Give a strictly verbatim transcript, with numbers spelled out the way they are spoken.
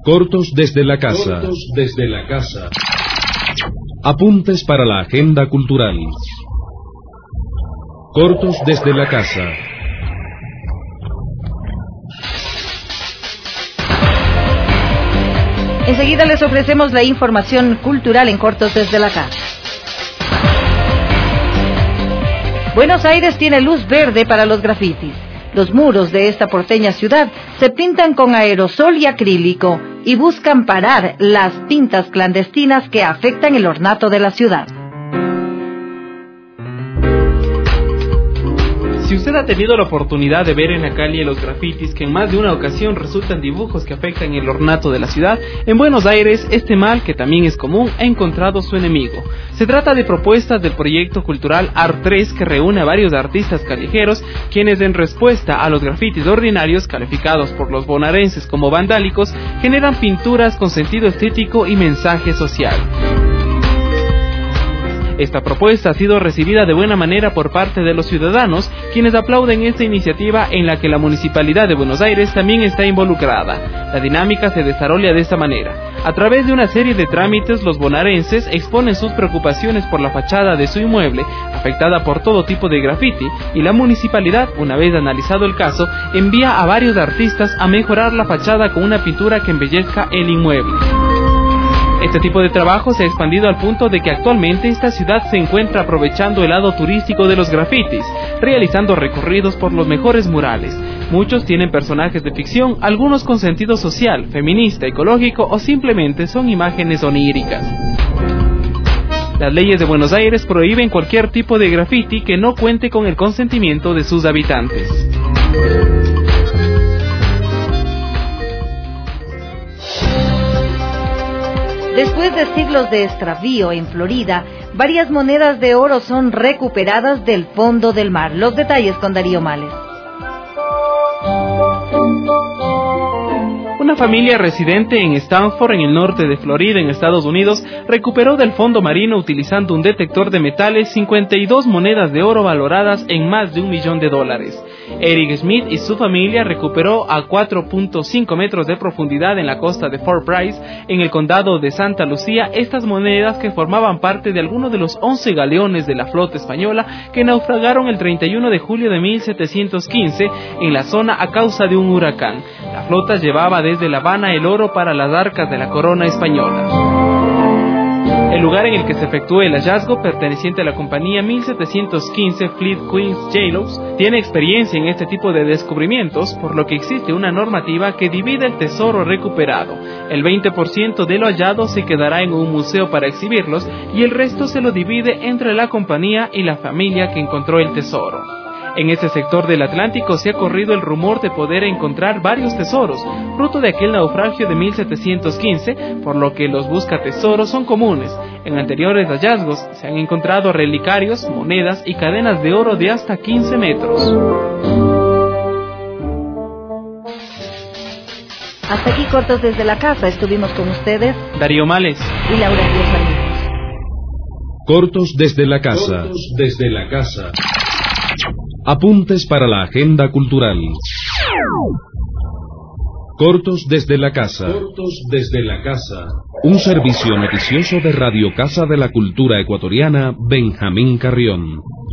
Cortos desde la casa. Cortos desde la casa. Apuntes para la agenda cultural. Cortos desde la casa. Enseguida les ofrecemos la información cultural en Cortos desde la casa. Buenos Aires tiene luz verde para los grafitis. Los muros de esta porteña ciudad se pintan con aerosol y acrílico y buscan parar las pintas clandestinas que afectan el ornato de la ciudad. Si usted ha tenido la oportunidad de ver en la calle los grafitis que en más de una ocasión resultan dibujos que afectan el ornato de la ciudad, en Buenos Aires este mal, que también es común, ha encontrado su enemigo. Se trata de propuestas del proyecto cultural Art tres, que reúne a varios artistas callejeros, quienes en respuesta a los grafitis ordinarios, calificados por los bonaerenses como vandálicos, generan pinturas con sentido estético y mensaje social. Esta propuesta ha sido recibida de buena manera por parte de los ciudadanos, quienes aplauden esta iniciativa en la que la Municipalidad de Buenos Aires también está involucrada. La dinámica se desarrolla de esta manera. A través de una serie de trámites, los bonaerenses exponen sus preocupaciones por la fachada de su inmueble, afectada por todo tipo de grafiti, y la Municipalidad, una vez analizado el caso, envía a varios artistas a mejorar la fachada con una pintura que embellezca el inmueble. Este tipo de trabajo se ha expandido al punto de que actualmente esta ciudad se encuentra aprovechando el lado turístico de los grafitis, realizando recorridos por los mejores murales. Muchos tienen personajes de ficción, algunos con sentido social, feminista, ecológico o simplemente son imágenes oníricas. Las leyes de Buenos Aires prohíben cualquier tipo de grafiti que no cuente con el consentimiento de sus habitantes. Después de siglos de extravío en Florida, varias monedas de oro son recuperadas del fondo del mar. Los detalles con Darío Males. Una familia residente en Stanford, en el norte de Florida, en Estados Unidos, recuperó del fondo marino, utilizando un detector de metales, cincuenta y dos monedas de oro valoradas en más de un millón de dólares. Eric Smith y su familia recuperó a cuatro punto cinco metros de profundidad en la costa de Fort Price, en el condado de Santa Lucía, estas monedas que formaban parte de algunos de los once galeones de la flota española que naufragaron el treinta y uno de julio de mil setecientos quince en la zona a causa de un huracán. La flota llevaba desde La Habana el oro para las arcas de la corona española. El lugar en el que se efectuó el hallazgo, perteneciente a la compañía mil setecientos quince Fleet Queens J-Los, tiene experiencia en este tipo de descubrimientos, por lo que existe una normativa que divide el tesoro recuperado. El veinte por ciento de lo hallado se quedará en un museo para exhibirlos y el resto se lo divide entre la compañía y la familia que encontró el tesoro. En este sector del Atlántico se ha corrido el rumor de poder encontrar varios tesoros, fruto de aquel naufragio de mil setecientos quince, por lo que los buscatesoros son comunes. En anteriores hallazgos se han encontrado relicarios, monedas y cadenas de oro de hasta quince metros. Hasta aquí Cortos desde la casa. Estuvimos con ustedes Darío Males y Laura Cruz Ramírez. Cortos desde la casa. Cortos desde la casa. Apuntes para la agenda cultural. Cortos desde la casa. Cortos desde la casa. Un servicio noticioso de Radio Casa de la Cultura Ecuatoriana, Benjamín Carrión.